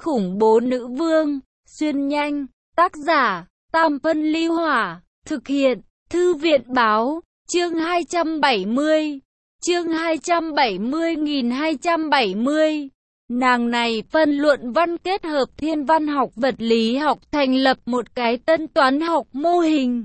khủng bố nữ vương, xuyên nhanh, tác giả, Tam Phân Ly Hỏa, thực hiện, Thư viện Báo, chương 270, chương 270.270. Nàng này phân luận văn kết hợp thiên văn học vật lý học thành lập một cái tân toán học mô hình.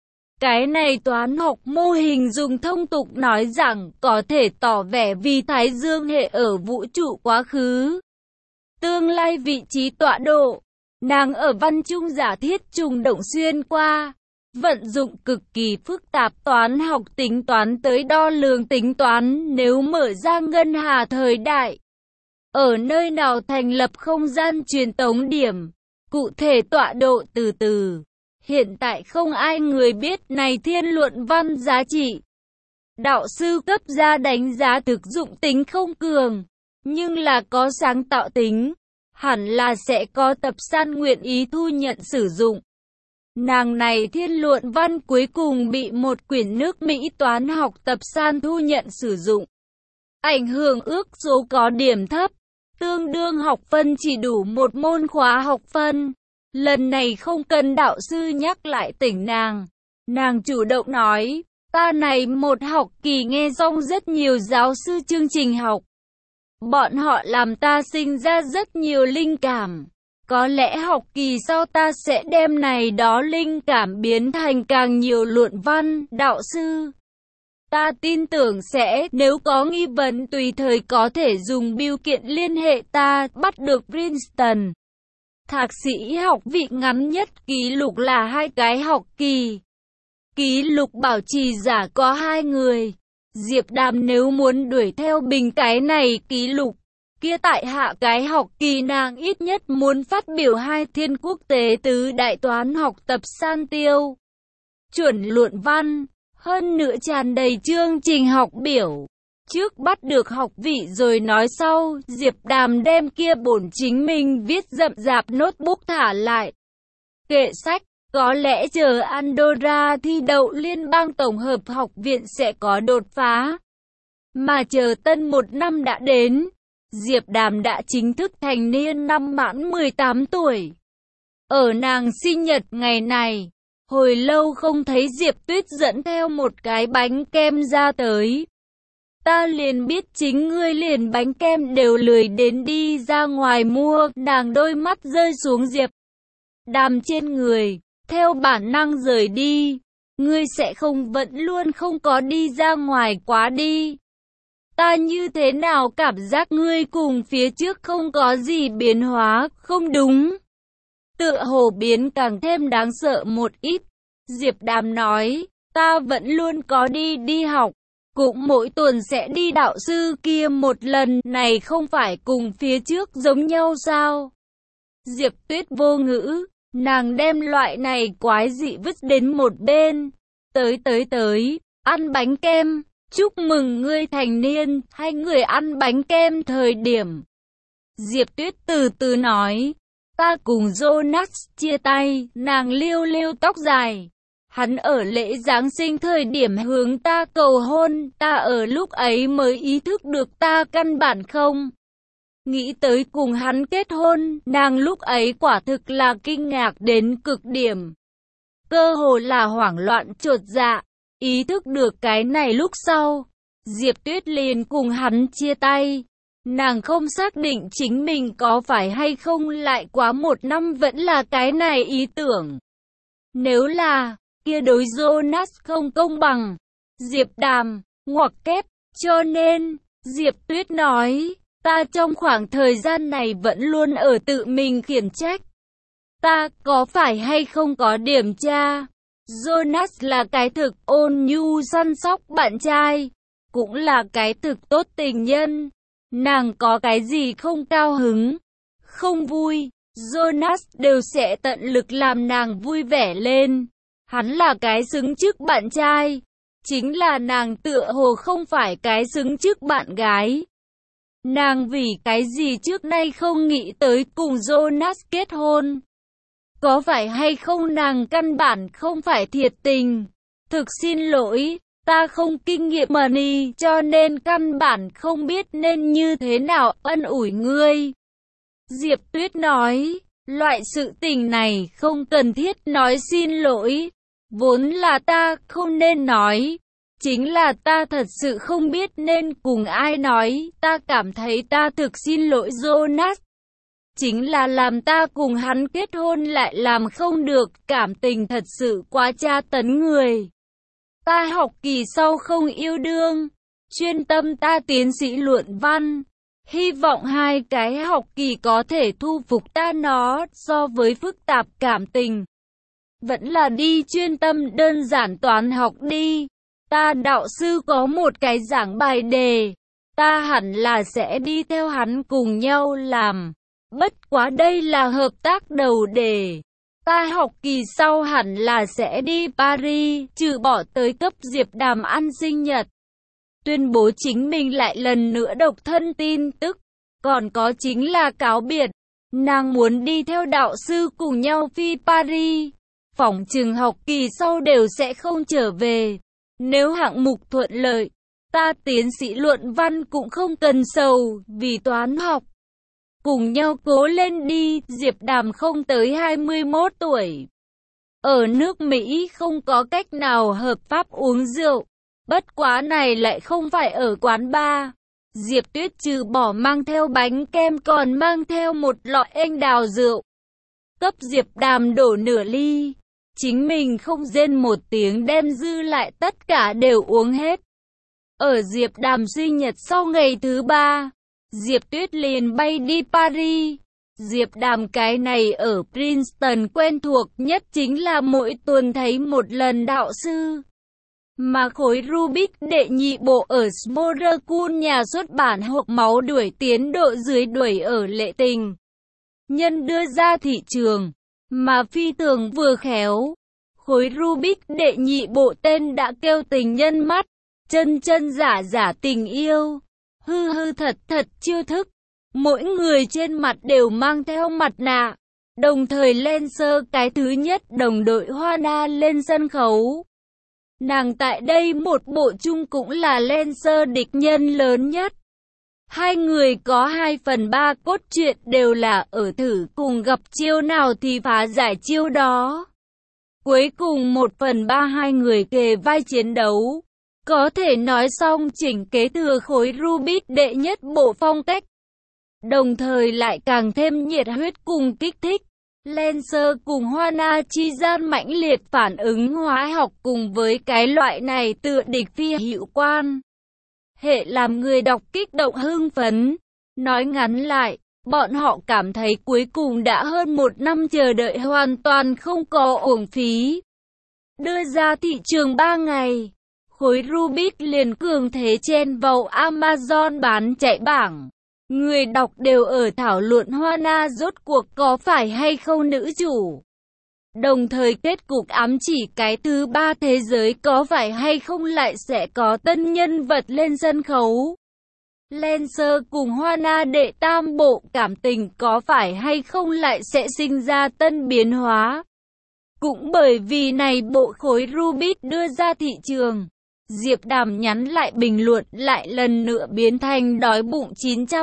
Cái này toán học mô hình dùng thông tục nói rằng có thể tỏ vẻ vì Thái Dương hệ ở vũ trụ quá khứ, tương lai vị trí tọa độ. Nàng ở văn trung giả thiết trùng động xuyên qua, vận dụng cực kỳ phức tạp toán học tính toán tới đo lường tính toán nếu mở ra ngân hà thời đại. Ở nơi nào thành lập không gian truyền tống điểm, cụ thể tọa độ từ từ. Hiện tại không ai người biết này thiên luận văn giá trị. Đạo sư cấp ra đánh giá thực dụng tính không cường, nhưng là có sáng tạo tính, hẳn là sẽ có tập san nguyện ý thu nhận sử dụng. Nàng này thiên luận văn cuối cùng bị một quyển nước Mỹ toán học tập san thu nhận sử dụng. Ảnh hưởng ước số có điểm thấp, tương đương học phân chỉ đủ một môn khóa học phân. Lần này không cần đạo sư nhắc lại tỉnh nàng. Nàng chủ động nói, ta này một học kỳ nghe xong rất nhiều giáo sư chương trình học. Bọn họ làm ta sinh ra rất nhiều linh cảm. Có lẽ học kỳ sau ta sẽ đem này đó linh cảm biến thành càng nhiều luận văn, đạo sư. Ta tin tưởng sẽ, nếu có nghi vấn tùy thời có thể dùng bưu kiện liên hệ ta, bắt được Princeton. Thạc sĩ học vị ngắn nhất kỷ lục là 2 cái học kỳ. Kỷ lục bảo trì giả có 2 người. Diệp Đàm nếu muốn đuổi theo bình cái này kỷ lục, kia tại hạ cái học kỳ nàng ít nhất muốn phát biểu 2 thiên quốc tế tứ đại toán học tập san tiêu. Chuẩn luận văn, hơn nữa tràn đầy chương trình học biểu. Trước bắt được học vị rồi nói sau, Diệp Đàm đem kia bổn chính mình viết rậm rạp notebook thả lại. Kệ sách, có lẽ chờ Andorra thi đậu liên bang tổng hợp học viện sẽ có đột phá. Mà chờ tân một năm đã đến, Diệp Đàm đã chính thức thành niên năm mãn 18 tuổi. Ở nàng sinh nhật ngày này, hồi lâu không thấy Diệp Tuyết dẫn theo một cái bánh kem ra tới. Ta liền biết chính ngươi liền bánh kem đều lười đến đi ra ngoài mua, nàng đôi mắt rơi xuống Diệp Đàm trên người, theo bản năng rời đi. Ngươi sẽ không vẫn luôn không có đi ra ngoài quá đi. Ta như thế nào cảm giác ngươi cùng phía trước không có gì biến hóa, không đúng? Tựa hồ biến càng thêm đáng sợ một ít. Diệp Đàm nói, ta vẫn luôn có đi học. Cũng mỗi tuần sẽ đi đạo sư kia một lần, này không phải cùng phía trước giống nhau sao? Diệp Tuyết vô ngữ, nàng đem loại này quái dị vứt đến một bên. Tới, ăn bánh kem, chúc mừng ngươi thành niên, hai người ăn bánh kem thời điểm. Diệp Tuyết từ từ nói, ta cùng Jonas chia tay, nàng liêu tóc dài. Hắn ở lễ Giáng sinh thời điểm hướng ta cầu hôn, ta ở lúc ấy mới ý thức được ta căn bản không nghĩ tới cùng hắn kết hôn, nàng lúc ấy quả thực là kinh ngạc đến cực điểm. Cơ hồ là hoảng loạn chột dạ, ý thức được cái này lúc sau, Diệp Tuyết liền cùng hắn chia tay. Nàng không xác định chính mình có phải hay không lại quá 1 năm vẫn là cái này ý tưởng. Nếu là kia đối Jonas không công bằng. Diệp Đàm, ngoặc kép, cho nên, Diệp Tuyết nói, ta trong khoảng thời gian này vẫn luôn ở tự mình khiển trách. Ta có phải hay không có điểm tra? Jonas là cái thực ôn nhu săn sóc bạn trai, cũng là cái thực tốt tình nhân. Nàng có cái gì không cao hứng, không vui, Jonas đều sẽ tận lực làm nàng vui vẻ lên. Hắn là cái xứng trước bạn trai, chính là nàng tựa hồ không phải cái xứng trước bạn gái. Nàng vì cái gì trước nay không nghĩ tới cùng Jonas kết hôn? Có phải hay không nàng căn bản không phải thiệt tình? Thực xin lỗi, ta không kinh nghiệm money cho nên căn bản không biết nên như thế nào ân ủi ngươi. Diệp Tuyết nói, loại sự tình này không cần thiết nói xin lỗi. Vốn là ta không nên nói. Chính là ta thật sự không biết nên cùng ai nói. Ta cảm thấy ta thực xin lỗi Jonas. Chính là làm ta cùng hắn kết hôn lại làm không được. Cảm tình thật sự quá tra tấn người. Ta học kỳ sau không yêu đương. Chuyên tâm ta tiến sĩ luận văn. Hy vọng 2 cái học kỳ có thể thu phục ta nó. So với phức tạp cảm tình, vẫn là đi chuyên tâm đơn giản toán học đi. Ta đạo sư có một cái giảng bài đề. Ta hẳn là sẽ đi theo hắn cùng nhau làm. Bất quá đây là hợp tác đầu đề. Ta học kỳ sau hẳn là sẽ đi Paris, trừ bỏ tới cấp Diệp Đàm ăn sinh nhật. Tuyên bố chính mình lại lần nữa độc thân tin tức. Còn có chính là cáo biệt. Nàng muốn đi theo đạo sư cùng nhau phi Paris. Phỏng chừng học kỳ sau đều sẽ không trở về. Nếu hạng mục thuận lợi, ta tiến sĩ luận văn cũng không cần sầu vì toán học. Cùng nhau cố lên đi. Diệp Đàm không tới 21 tuổi. Ở nước Mỹ không có cách nào hợp pháp uống rượu. Bất quá này lại không phải ở quán bar. Diệp Tuyết trừ bỏ mang theo bánh kem còn mang theo một lọ anh đào rượu. Cấp Diệp Đàm đổ nửa ly. Chính mình không rên một tiếng đem dư lại tất cả đều uống hết. Ở Diệp Đàm sinh nhật sau ngày thứ 3, Diệp Tuyết liền bay đi Paris. Diệp Đàm cái này ở Princeton quen thuộc nhất chính là mỗi tuần thấy một lần đạo sư. Mà khối Rubik đệ nhị bộ ở Smorgasburg nhà xuất bản hộp máu đuổi tiến độ dưới đuổi ở Lệ Tình. Nhân đưa ra thị trường, mà phi thường vừa khéo. Khối Rubik đệ nhị bộ tên đã kêu tình nhân mắt, chân chân giả giả tình yêu, hư hư thật thật chiêu thức. Mỗi người trên mặt đều mang theo mặt nạ. Đồng thời Lancer cái thứ nhất đồng đội Hana lên sân khấu. Nàng tại đây một bộ chung cũng là Lancer địch nhân lớn nhất. Hai người có 2/3 cốt truyện đều là ở thử cùng gặp chiêu nào thì phá giải chiêu đó. Cuối cùng 1/3 hai người kề vai chiến đấu. Có thể nói xong chỉnh kế thừa khối Rubik đệ nhất bộ phong cách. Đồng thời lại càng thêm nhiệt huyết cùng kích thích. Lancer cùng Hana chi gian mãnh liệt phản ứng hóa học cùng với cái loại này tựa địch phi hữu quan hệ làm người đọc kích động hưng phấn. Nói ngắn lại, bọn họ cảm thấy cuối cùng đã hơn 1 năm chờ đợi hoàn toàn không có uổng phí. Đưa ra thị trường 3 ngày, khối Rubik liền cường thế chen vào Amazon bán chạy bảng. Người đọc đều ở thảo luận Hana rốt cuộc có phải hay không nữ chủ. Đồng thời kết cục ám chỉ cái thứ 3 thế giới có phải hay không lại sẽ có tân nhân vật lên sân khấu. Lancer cùng Hana đệ tam bộ cảm tình có phải hay không lại sẽ sinh ra tân biến hóa. Cũng bởi vì này bộ khối Rubik đưa ra thị trường. Diệp Đàm nhắn lại bình luận lại lần nữa biến thành đói bụng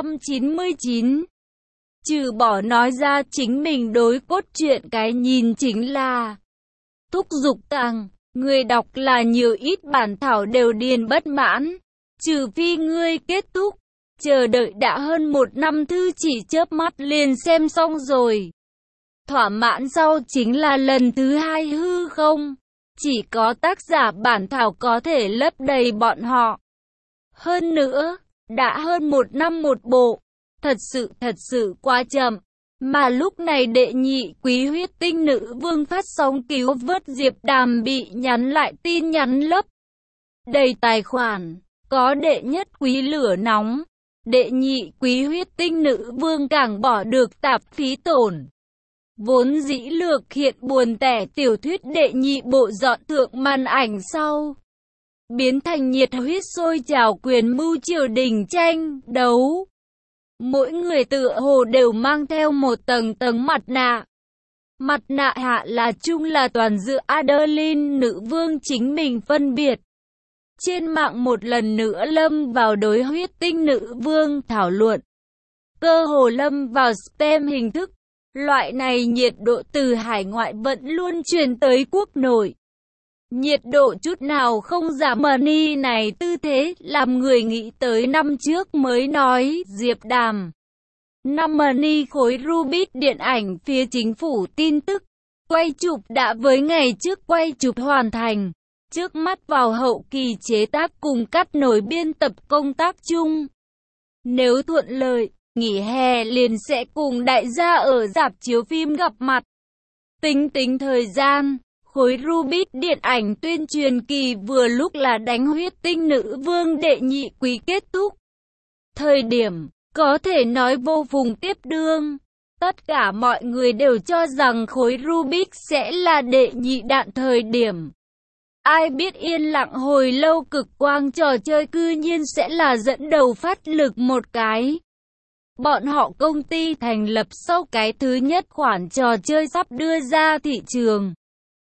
999. Trừ bỏ nói ra chính mình đối cốt truyện cái nhìn chính là thúc giục tăng, người đọc là nhiều ít bản thảo đều điền bất mãn. Trừ phi ngươi kết thúc, chờ đợi đã hơn 1 năm thư chỉ chớp mắt liền xem xong rồi. Thỏa mãn sau chính là lần thứ 2 hư không. Chỉ có tác giả bản thảo có thể lấp đầy bọn họ. Hơn nữa, đã hơn 1 năm một bộ. Thật sự quá chậm. Mà lúc này đệ nhị quý huyết tinh nữ vương phát sóng cứu vớt Diệp Đàm bị nhắn lại tin nhắn lấp đầy tài khoản. Có đệ nhất quý lửa nóng. Đệ nhị quý huyết tinh nữ vương càng bỏ được tạp phí tổn. Vốn dĩ lược hiện buồn tẻ tiểu thuyết đệ nhị bộ dọn thượng màn ảnh sau. Biến thành nhiệt huyết sôi trào quyền mưu triều đình tranh, đấu. Mỗi người tựa hồ đều mang theo một tầng mặt nạ. Mặt nạ hạ là chung là toàn dựa Adeline nữ vương chính mình phân biệt. Trên mạng một lần nữa lâm vào đối huyết tinh nữ vương thảo luận. cơ hồ lâm vào spam hình thức. Loại này nhiệt độ từ hải ngoại vẫn luôn truyền tới quốc nội. Nhiệt độ chút nào không giảm. Money này tư thế làm người nghĩ tới năm trước mới nói Diệp Đàm. Năm Money khối Rubik điện ảnh phía chính phủ tin tức. Quay chụp đã với ngày trước quay chụp hoàn thành. Trước mắt vào hậu kỳ chế tác cùng cắt nối biên tập công tác chung. Nếu thuận lợi, nghỉ hè liền sẽ cùng đại gia ở rạp chiếu phim gặp mặt. Tính thời gian, khối Rubik điện ảnh tuyên truyền kỳ vừa lúc là đánh huyết tinh nữ vương đệ nhị quý kết thúc. Thời điểm, có thể nói vô cùng tiếp đương. Tất cả mọi người đều cho rằng khối Rubik sẽ là đệ nhị đạn thời điểm. Ai biết yên lặng hồi lâu Cực Quang trò chơi cư nhiên sẽ là dẫn đầu phát lực một cái. Bọn họ công ty thành lập sau cái thứ nhất khoản trò chơi sắp đưa ra thị trường.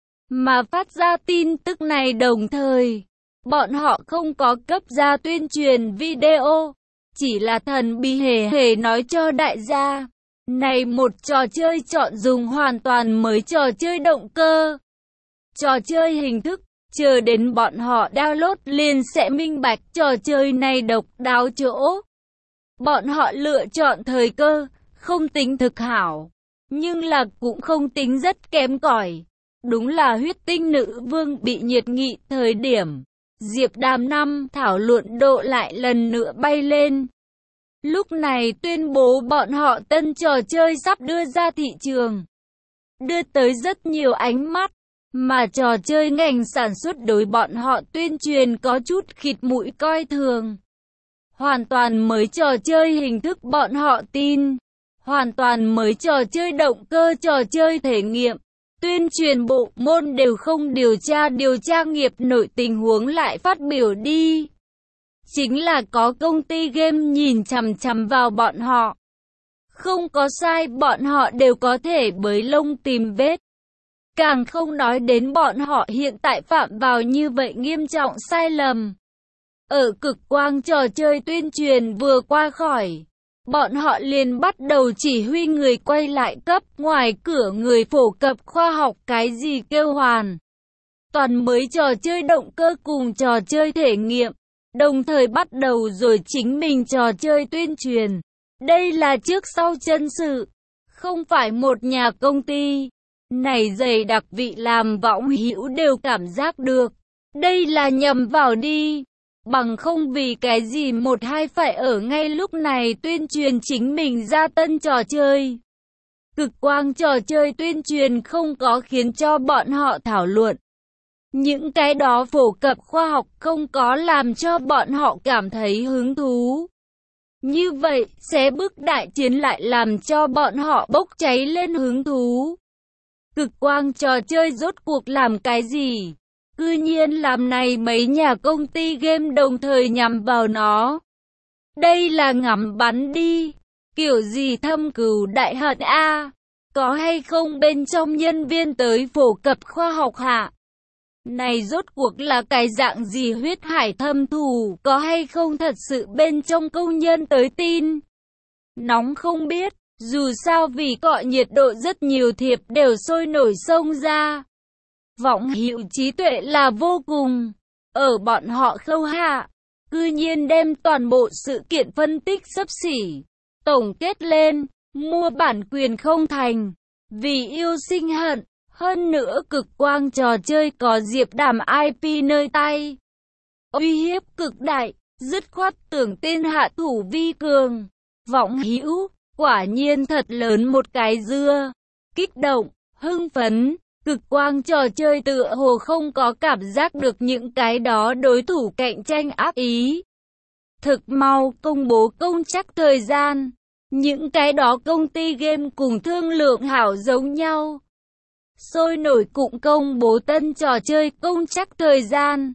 Mà phát ra tin tức này đồng thời, bọn họ không có cấp ra tuyên truyền video, chỉ là thần bí hề nói cho đại gia. Này một trò chơi chọn dùng hoàn toàn mới trò chơi động cơ. Trò chơi hình thức, chờ đến bọn họ download liền sẽ minh bạch trò chơi này độc đáo chỗ. Bọn họ lựa chọn thời cơ, không tính thực hảo, nhưng là cũng không tính rất kém cỏi. Đúng là huyết tinh nữ vương bị nhiệt nghị thời điểm. Diệp Đàm năm thảo luận độ lại lần nữa bay lên. Lúc này tuyên bố bọn họ tân trò chơi sắp đưa ra thị trường. Đưa tới rất nhiều ánh mắt, mà trò chơi ngành sản xuất đối bọn họ tuyên truyền có chút khịt mũi coi thường. Hoàn toàn mới trò chơi hình thức bọn họ tin. Hoàn toàn mới trò chơi động cơ trò chơi thể nghiệm. Tuyên truyền bộ môn đều không điều tra nghiệp nội tình huống lại phát biểu đi. Chính là có công ty game nhìn chằm chằm vào bọn họ. Không có sai, bọn họ đều có thể bới lông tìm vết. Càng không nói đến bọn họ hiện tại phạm vào như vậy nghiêm trọng sai lầm. Ở Cực Quang trò chơi tuyên truyền vừa qua khỏi, bọn họ liền bắt đầu chỉ huy người quay lại cấp ngoài cửa người phổ cập khoa học cái gì kêu hoàn. Toàn mới trò chơi động cơ cùng trò chơi thể nghiệm, đồng thời bắt đầu rồi chính mình trò chơi tuyên truyền. Đây là trước sau chân sự, không phải một nhà công ty. Này dày đặc vị làm võng hữu đều cảm giác được. Đây là nhầm vào đi. Bằng không vì cái gì một hai phải ở ngay lúc này tuyên truyền chính mình ra tân trò chơi. Cực Quang trò chơi tuyên truyền không có khiến cho bọn họ thảo luận. Những cái đó phổ cập khoa học không có làm cho bọn họ cảm thấy hứng thú. Như vậy, xé bước đại chiến lại làm cho bọn họ bốc cháy lên hứng thú. Cực Quang trò chơi rốt cuộc làm cái gì? Cư nhiên làm này mấy nhà công ty game đồng thời nhằm vào nó. Đây là ngắm bắn đi. Kiểu gì thâm cừu đại hận a? Có hay không bên trong nhân viên tới phổ cập khoa học hạ? Này rốt cuộc là cái dạng gì huyết hải thâm thù? Có hay không thật sự bên trong công nhân tới tin? Nóng không biết. Dù sao vì cọ nhiệt độ rất nhiều thiệp đều sôi nổi xông ra. Võng hữu trí tuệ là vô cùng. Ở bọn họ khâu hạ, cư nhiên đem toàn bộ sự kiện phân tích xấp xỉ. Tổng kết lên, mua bản quyền không thành. Vì yêu sinh hận, hơn nữa Cực Quang trò chơi có Diệp Đàm IP nơi tay. Uy hiếp cực đại, dứt khoát tưởng tên hạ thủ vi cường. Võng hữu, quả nhiên thật lớn một cái dưa. Kích động, hưng phấn. Cực Quang trò chơi tựa hồ không có cảm giác được những cái đó đối thủ cạnh tranh ác ý. Thực mau công bố công chắc thời gian. Những cái đó công ty game cùng thương lượng hảo giống nhau. Sôi nổi cũng công bố tân trò chơi công chắc thời gian.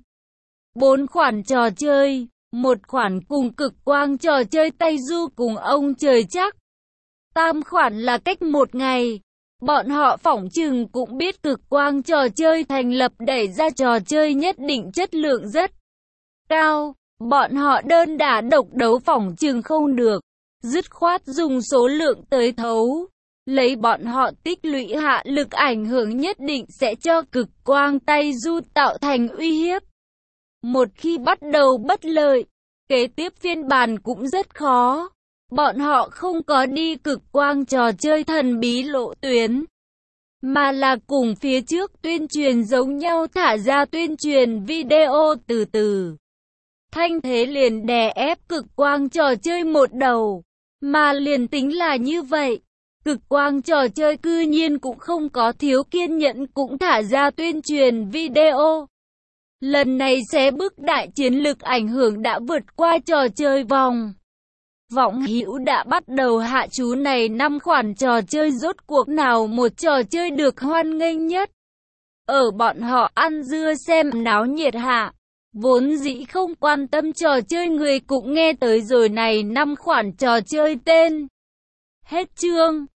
4 khoản trò chơi, một khoản cùng Cực Quang trò chơi Tây Du cùng ông trời chắc. 3 khoản là cách 1 ngày. Bọn họ phỏng chừng cũng biết Cực Quang trò chơi thành lập đẩy ra trò chơi nhất định chất lượng rất cao. Bọn họ đơn đả độc đấu phỏng chừng không được. dứt khoát dùng số lượng tới thấu. Lấy bọn họ tích lũy hạ lực ảnh hưởng nhất định sẽ cho cực quang Tây Du tạo thành uy hiếp. Một khi bắt đầu bất lợi, kế tiếp phiên bản cũng rất khó. Bọn họ không có đi cực quang trò chơi thần bí lộ tuyến, mà là cùng phía trước tuyên truyền giống nhau thả ra tuyên truyền video từ từ. Thanh thế liền đè ép cực quang trò chơi một đầu, mà liền tính là như vậy. Cực quang trò chơi cư nhiên cũng không có thiếu kiên nhẫn cũng thả ra tuyên truyền video. Lần này xé bước đại chiến lực ảnh hưởng đã vượt qua trò chơi vòng. Võng Hữu đã bắt đầu hạ chú này 5 khoản trò chơi rốt cuộc nào một trò chơi được hoan nghênh nhất. Ở bọn họ ăn dưa xem náo nhiệt hạ, vốn dĩ không quan tâm trò chơi người cũng nghe tới rồi này 5 khoản trò chơi tên. Hết chương.